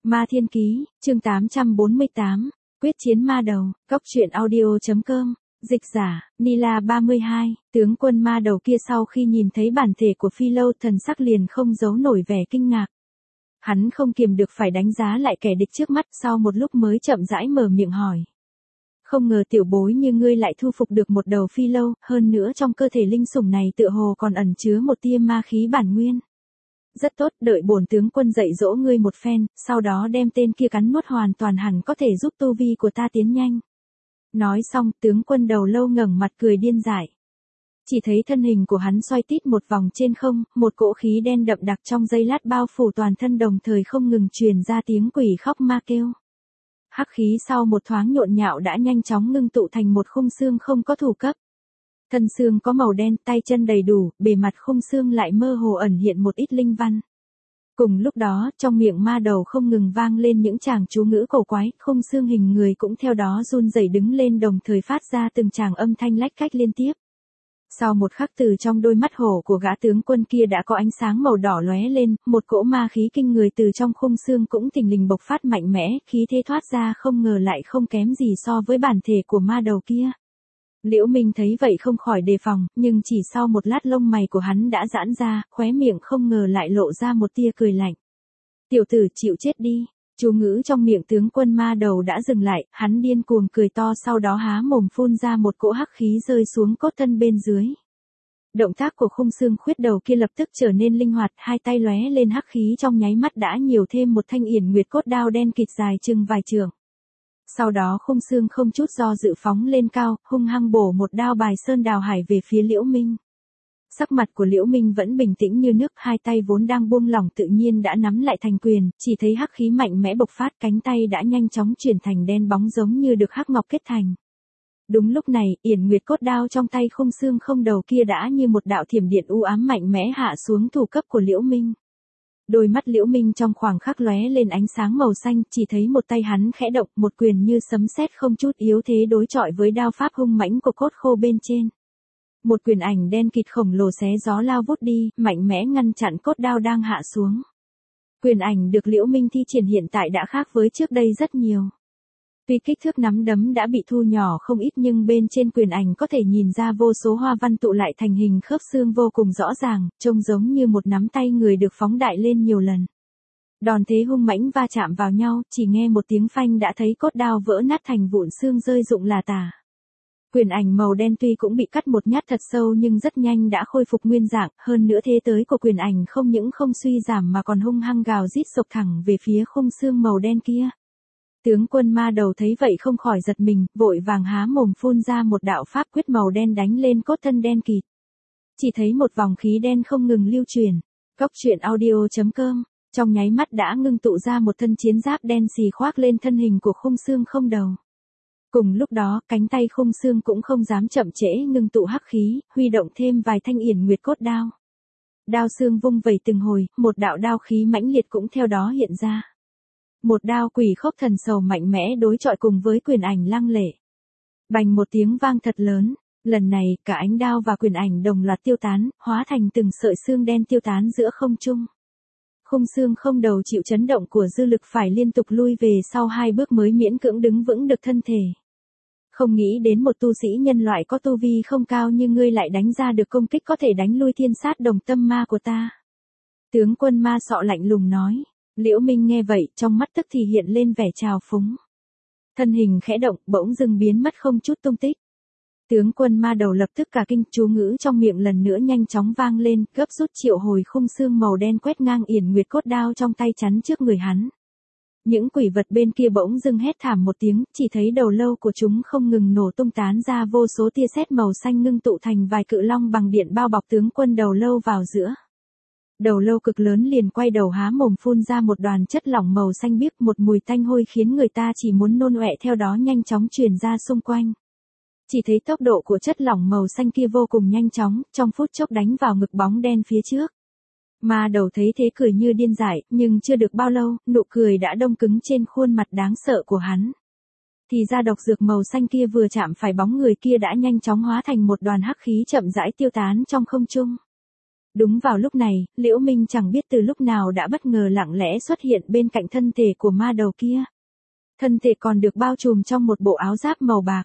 Ma Thiên Ký, chương 848, Quyết chiến ma đầu, Cốc truyện audio.com, dịch giả, Nila 32, tướng quân ma đầu kia sau khi nhìn thấy bản thể của Phi Lâu thần sắc liền không giấu nổi vẻ kinh ngạc. Hắn không kiềm được phải đánh giá lại kẻ địch trước mắt, sau một lúc mới chậm rãi mở miệng hỏi. Không ngờ tiểu bối như ngươi lại thu phục được một đầu Phi Lâu, hơn nữa trong cơ thể linh sủng này tựa hồ còn ẩn chứa một tia ma khí bản nguyên. Rất tốt, đợi bổn tướng quân dạy dỗ ngươi một phen, sau đó đem tên kia cắn nuốt hoàn toàn hẳn có thể giúp tu vi của ta tiến nhanh. Nói xong, tướng quân đầu lâu ngẩng mặt cười điên dại. Chỉ thấy thân hình của hắn xoay tít một vòng trên không, một cỗ khí đen đậm đặc trong giây lát bao phủ toàn thân, đồng thời không ngừng truyền ra tiếng quỷ khóc ma kêu. Hắc khí sau một thoáng nhộn nhạo đã nhanh chóng ngưng tụ thành một khung xương không có thủ cấp. Thân xương có màu đen, tay chân đầy đủ, bề mặt khung xương lại mơ hồ ẩn hiện một ít linh văn. Cùng lúc đó, trong miệng ma đầu không ngừng vang lên những tràng chú ngữ cổ quái, khung xương hình người cũng theo đó run rẩy đứng lên, đồng thời phát ra từng tràng âm thanh lách cách liên tiếp. Sau một khắc, từ trong đôi mắt hổ của gã tướng quân kia đã có ánh sáng màu đỏ lóe lên, một cỗ ma khí kinh người từ trong khung xương cũng thình lình bộc phát mạnh mẽ, khí thế thoát ra không ngờ lại không kém gì so với bản thể của ma đầu kia. Liễu Minh thấy vậy không khỏi đề phòng, nhưng chỉ sau một lát lông mày của hắn đã giãn ra, khóe miệng không ngờ lại lộ ra một tia cười lạnh. Tiểu tử chịu chết đi. Chú ngữ trong miệng tướng quân ma đầu đã dừng lại, hắn điên cuồng cười to, sau đó há mồm phun ra một cỗ hắc khí rơi xuống cốt thân bên dưới. Động tác của khung xương khuyết đầu kia lập tức trở nên linh hoạt, hai tay lóe lên hắc khí trong nháy mắt đã nhiều thêm một thanh yển nguyệt cốt đao đen kịt dài chừng vài trượng. Sau đó khung xương không chút do dự phóng lên cao, hung hăng bổ một đao bài sơn đào hải về phía Liễu Minh. Sắc mặt của Liễu Minh vẫn bình tĩnh như nước, hai tay vốn đang buông lỏng tự nhiên đã nắm lại thành quyền, chỉ thấy hắc khí mạnh mẽ bộc phát, cánh tay đã nhanh chóng chuyển thành đen bóng giống như được hắc ngọc kết thành. Đúng lúc này, yển nguyệt cốt đao trong tay khung xương không đầu kia đã như một đạo thiểm điện u ám mạnh mẽ hạ xuống thủ cấp của Liễu Minh. Đôi mắt Liễu Minh trong khoảng khắc lóe lên ánh sáng màu xanh, chỉ thấy một tay hắn khẽ động, một quyền như sấm sét không chút yếu thế đối chọi với đao pháp hung mãnh của cốt khô bên trên. Một quyền ảnh đen kịt khổng lồ xé gió lao vút đi, mạnh mẽ ngăn chặn cốt đao đang hạ xuống. Quyền ảnh được Liễu Minh thi triển hiện tại đã khác với trước đây rất nhiều. Tuy kích thước nắm đấm đã bị thu nhỏ không ít nhưng bên trên quyền ảnh có thể nhìn ra vô số hoa văn tụ lại thành hình khớp xương vô cùng rõ ràng, trông giống như một nắm tay người được phóng đại lên nhiều lần. Đòn thế hung mãnh va chạm vào nhau, chỉ nghe một tiếng phanh đã thấy cốt đao vỡ nát thành vụn xương rơi rụng là tả. Quyền ảnh màu đen tuy cũng bị cắt một nhát thật sâu nhưng rất nhanh đã khôi phục nguyên dạng, hơn nữa thế tới của quyền ảnh không những không suy giảm mà còn hung hăng gào rít sộc thẳng về phía khung xương màu đen kia. Tướng quân ma đầu thấy vậy không khỏi giật mình, vội vàng há mồm phun ra một đạo pháp quyết màu đen đánh lên cốt thân đen kịt. Chỉ thấy một vòng khí đen không ngừng lưu truyền. Cốc truyện audio.com, trong nháy mắt đã ngưng tụ ra một thân chiến giáp đen xì khoác lên thân hình của khung xương không đầu. Cùng lúc đó, cánh tay khung xương cũng không dám chậm trễ ngưng tụ hắc khí, huy động thêm vài thanh yển nguyệt cốt đao. Đao xương vung vẩy từng hồi, một đạo đao khí mãnh liệt cũng theo đó hiện ra. Một đao quỷ khốc thần sầu mạnh mẽ đối chọi cùng với quyền ảnh lăng lệ. Bành một tiếng vang thật lớn, lần này cả ánh đao và quyền ảnh đồng loạt tiêu tán, hóa thành từng sợi xương đen tiêu tán giữa không trung. Khung xương không đầu chịu chấn động của dư lực phải liên tục lui về sau hai bước mới miễn cưỡng đứng vững được thân thể. Không nghĩ đến một tu sĩ nhân loại có tu vi không cao như ngươi lại đánh ra được công kích có thể đánh lui thiên sát đồng tâm ma của ta. Tướng quân ma sọ lạnh lùng nói. Liễu Minh nghe vậy, trong mắt tức thì hiện lên vẻ trào phúng. Thân hình khẽ động, bỗng dưng biến mất không chút tung tích. Tướng quân ma đầu lập tức cả kinh, chú ngữ trong miệng lần nữa nhanh chóng vang lên, gấp rút triệu hồi khung xương màu đen quét ngang yển nguyệt cốt đao trong tay chắn trước người hắn. Những quỷ vật bên kia bỗng dưng hét thảm một tiếng, chỉ thấy đầu lâu của chúng không ngừng nổ tung tán ra vô số tia sét màu xanh ngưng tụ thành vài cự long bằng điện bao bọc tướng quân đầu lâu vào giữa. Đầu lâu cực lớn liền quay đầu há mồm phun ra một đoàn chất lỏng màu xanh biếc, một mùi tanh hôi khiến người ta chỉ muốn nôn ọe, theo đó nhanh chóng truyền ra xung quanh. Chỉ thấy tốc độ của chất lỏng màu xanh kia vô cùng nhanh chóng, trong phút chốc đánh vào ngực bóng đen phía trước. Ma đầu thấy thế cười như điên dại, nhưng chưa được bao lâu, nụ cười đã đông cứng trên khuôn mặt đáng sợ của hắn. Thì ra độc dược màu xanh kia vừa chạm phải bóng người kia đã nhanh chóng hóa thành một đoàn hắc khí chậm rãi tiêu tán trong không trung. Đúng vào lúc này, Liễu Minh chẳng biết từ lúc nào đã bất ngờ lặng lẽ xuất hiện bên cạnh thân thể của ma đầu kia. Thân thể còn được bao trùm trong một bộ áo giáp màu bạc.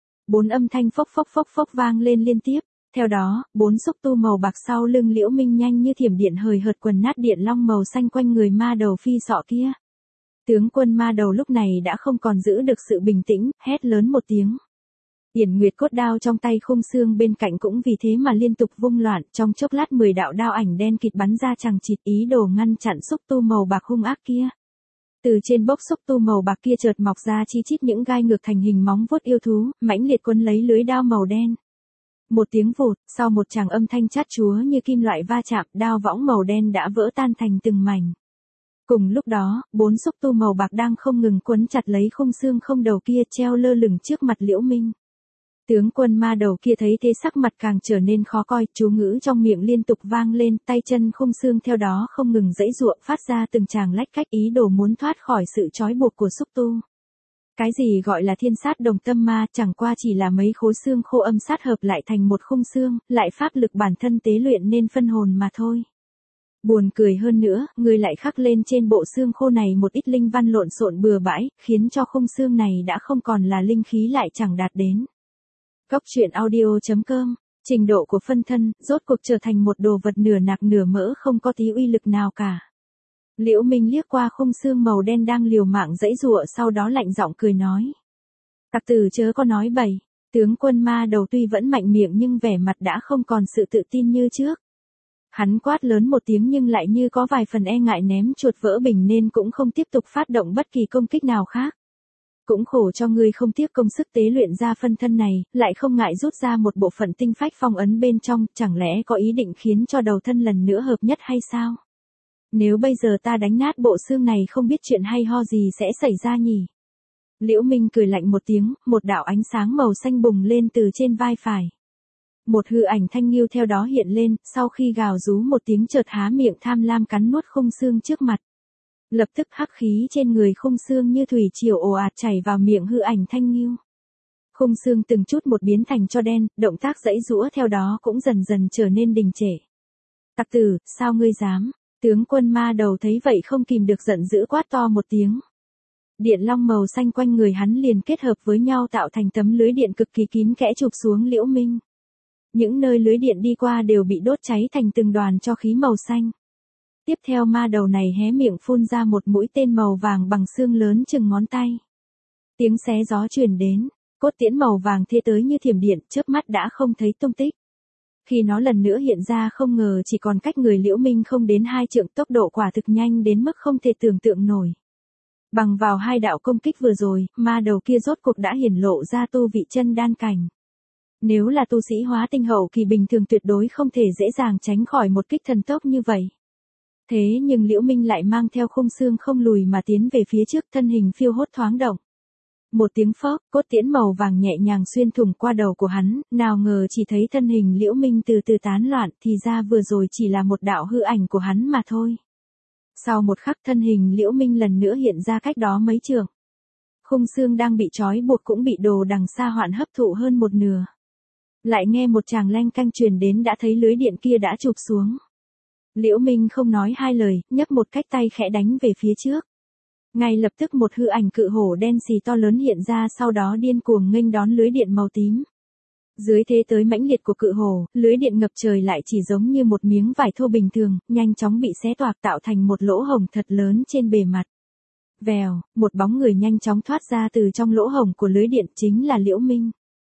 4 âm thanh phốc phốc phốc phốc vang lên liên tiếp. Theo đó, 4 xúc tu màu bạc sau lưng Liễu Minh nhanh như thiểm điện hời hợt quần nát điện long màu xanh quanh người ma đầu phi sọ kia. Tướng quân ma đầu lúc này đã không còn giữ được sự bình tĩnh, hét lớn một tiếng. Yển Nguyệt cốt đao trong tay Khung Xương bên cạnh cũng vì thế mà liên tục vung loạn, trong chốc lát 10 đạo đao ảnh đen kịt bắn ra chằng chịt ý đồ ngăn chặn xúc tu màu bạc hung ác kia. Từ trên bốc xúc tu màu bạc kia chợt mọc ra chi chít những gai ngược thành hình móng vuốt yêu thú, mãnh liệt quấn lấy lưới đao màu đen. Một tiếng vụt, sau một tràng âm thanh chát chúa như kim loại va chạm, đao võng màu đen đã vỡ tan thành từng mảnh. Cùng lúc đó, 4 xúc tu màu bạc đang không ngừng quấn chặt lấy Khung Xương không đầu kia treo lơ lửng trước mặt Liễu Minh. Tướng quân ma đầu kia thấy thế sắc mặt càng trở nên khó coi, chú ngữ trong miệng liên tục vang lên, tay chân Khung Xương theo đó không ngừng giãy giụa, phát ra từng tràng lách cách ý đồ muốn thoát khỏi sự trói buộc của xúc tu. Cái gì gọi là thiên sát đồng tâm ma, chẳng qua chỉ là mấy khối xương khô âm sát hợp lại thành một khung xương, lại pháp lực bản thân tế luyện nên phân hồn mà thôi. Buồn cười hơn nữa, người lại khắc lên trên bộ xương khô này một ít linh văn lộn xộn bừa bãi, khiến cho khung xương này đã không còn là linh khí lại chẳng đạt đến. Góc truyện audio.com, trình độ của phân thân, rốt cuộc trở thành một đồ vật nửa nạc nửa mỡ không có tí uy lực nào cả. Liễu Minh liếc qua khung xương màu đen đang liều mạng giãy giụa, sau đó lạnh giọng cười nói. Tặc tử chớ có nói bậy, tướng quân ma đầu tuy vẫn mạnh miệng nhưng vẻ mặt đã không còn sự tự tin như trước. Hắn quát lớn một tiếng nhưng lại như có vài phần e ngại ném chuột vỡ bình nên cũng không tiếp tục phát động bất kỳ công kích nào khác. Cũng khổ cho ngươi không tiếc công sức tế luyện ra phân thân này, lại không ngại rút ra một bộ phận tinh phách phong ấn bên trong, chẳng lẽ có ý định khiến cho đầu thân lần nữa hợp nhất hay sao? Nếu bây giờ ta đánh nát bộ xương này không biết chuyện hay ho gì sẽ xảy ra nhỉ? Liễu Minh cười lạnh một tiếng, một đạo ánh sáng màu xanh bùng lên từ trên vai phải. Một hư ảnh thanh nghiêu theo đó hiện lên, sau khi gào rú một tiếng chợt há miệng tham lam cắn nuốt khung xương trước mặt. Lập tức hắc khí trên người khung xương như thủy triều ồ ạt chảy vào miệng hư ảnh thanh nghiêu. Khung xương từng chút một biến thành tro đen, động tác giãy giũa theo đó cũng dần dần trở nên đình trệ. Tặc tử, sao ngươi dám? Tướng quân ma đầu thấy vậy không kìm được giận dữ quát to một tiếng. Điện long màu xanh quanh người hắn liền kết hợp với nhau tạo thành tấm lưới điện cực kỳ kín kẽ chụp xuống Liễu Minh. Những nơi lưới điện đi qua đều bị đốt cháy thành từng đoàn tro khí màu xanh. Tiếp theo ma đầu này hé miệng phun ra một mũi tên màu vàng bằng xương lớn chừng ngón tay. Tiếng xé gió truyền đến, cốt tiễn màu vàng thê tới như thiểm điện, chớp mắt đã không thấy tung tích. Khi nó lần nữa hiện ra không ngờ chỉ còn cách người Liễu Minh không đến 2 trượng, tốc độ quả thực nhanh đến mức không thể tưởng tượng nổi. Bằng vào 2 đạo công kích vừa rồi, ma đầu kia rốt cuộc đã hiển lộ ra tu vị chân đan cảnh. Nếu là tu sĩ hóa tinh hậu kỳ bình thường tuyệt đối không thể dễ dàng tránh khỏi một kích thần tốc như vậy. Thế nhưng Liễu Minh lại mang theo khung xương không lùi mà tiến về phía trước, thân hình phiêu hốt thoáng động. Một tiếng phốc, cốt tiễn màu vàng nhẹ nhàng xuyên thủng qua đầu của hắn, nào ngờ chỉ thấy thân hình Liễu Minh từ từ tán loạn, thì ra vừa rồi chỉ là một đạo hư ảnh của hắn mà thôi. Sau một khắc thân hình Liễu Minh lần nữa hiện ra cách đó mấy trượng. Khung xương đang bị trói buộc cũng bị đồ đằng xa hoạn hấp thụ hơn một nửa. Lại nghe một tràng leng canh truyền đến đã thấy lưới điện kia đã chụp xuống. Liễu Minh không nói hai lời, nhấc một cách tay khẽ đánh về phía trước. Ngay lập tức một hư ảnh cự hổ đen xì to lớn hiện ra, sau đó điên cuồng nghênh đón lưới điện màu tím. Dưới thế tới mãnh liệt của cự hổ, lưới điện ngập trời lại chỉ giống như một miếng vải thô bình thường, nhanh chóng bị xé toạc tạo thành một lỗ hổng thật lớn trên bề mặt. Vèo, một bóng người nhanh chóng thoát ra từ trong lỗ hổng của lưới điện, chính là Liễu Minh.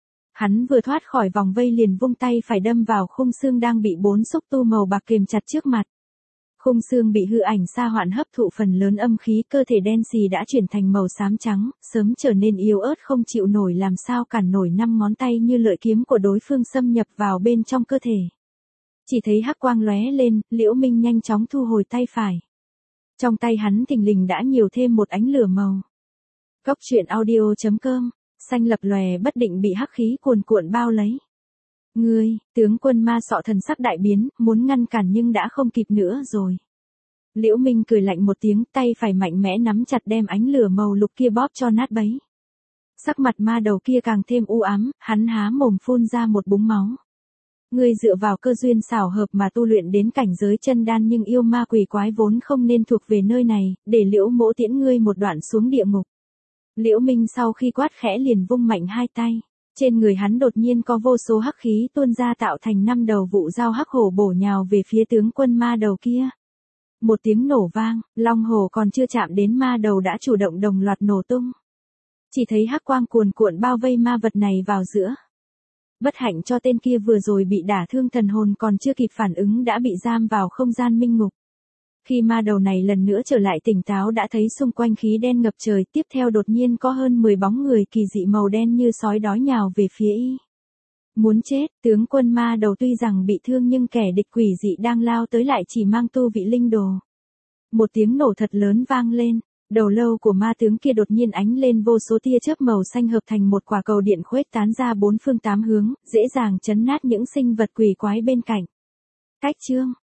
Hắn vừa thoát khỏi vòng vây liền vung tay phải đâm vào khung xương đang bị 4 xúc tu màu bạc kềm chặt trước mặt. Khung xương bị hư ảnh sa hoạn hấp thụ phần lớn âm khí, cơ thể đen xì đã chuyển thành màu xám trắng, sớm trở nên yếu ớt không chịu nổi, làm sao cản nổi 5 ngón tay như lợi kiếm của đối phương xâm nhập vào bên trong cơ thể. Chỉ thấy hắc quang lóe lên, Liễu Minh nhanh chóng thu hồi tay phải. Trong tay hắn thình lình đã nhiều thêm một ánh lửa màu. Góc truyện audio.com, xanh lập lòe bất định bị hắc khí cuồn cuộn bao lấy. Ngươi, tướng quân ma sọ thần sắc đại biến, muốn ngăn cản nhưng đã không kịp nữa rồi. Liễu Minh cười lạnh một tiếng, tay phải mạnh mẽ nắm chặt đem ánh lửa màu lục kia bóp cho nát bấy. Sắc mặt ma đầu kia càng thêm u ám, hắn há mồm phun ra một búng máu. Ngươi dựa vào cơ duyên xảo hợp mà tu luyện đến cảnh giới chân đan nhưng yêu ma quỷ quái vốn không nên thuộc về nơi này, để Liễu Mỗ tiễn ngươi một đoạn xuống địa ngục. Liễu Minh sau khi quát khẽ liền vung mạnh hai tay. Trên người hắn đột nhiên có vô số hắc khí tuôn ra tạo thành 5 đầu vụ dao hắc hổ bổ nhào về phía tướng quân ma đầu kia. Một tiếng nổ vang, long hổ còn chưa chạm đến ma đầu đã chủ động đồng loạt nổ tung. Chỉ thấy hắc quang cuồn cuộn bao vây ma vật này vào giữa. Bất hạnh cho tên kia vừa rồi bị đả thương thần hồn còn chưa kịp phản ứng đã bị giam vào không gian minh ngục. Khi ma đầu này lần nữa trở lại tỉnh táo đã thấy xung quanh khí đen ngập trời, tiếp theo đột nhiên có hơn 10 bóng người kỳ dị màu đen như sói đói nhào về phía y. Muốn chết, tướng quân ma đầu tuy rằng bị thương nhưng kẻ địch quỷ dị đang lao tới lại chỉ mang tu vị linh đồ. Một tiếng nổ thật lớn vang lên, đầu lâu của ma tướng kia đột nhiên ánh lên vô số tia chớp màu xanh hợp thành một quả cầu điện khuếch tán ra bốn phương tám hướng, dễ dàng chấn nát những sinh vật quỷ quái bên cạnh. Cách chương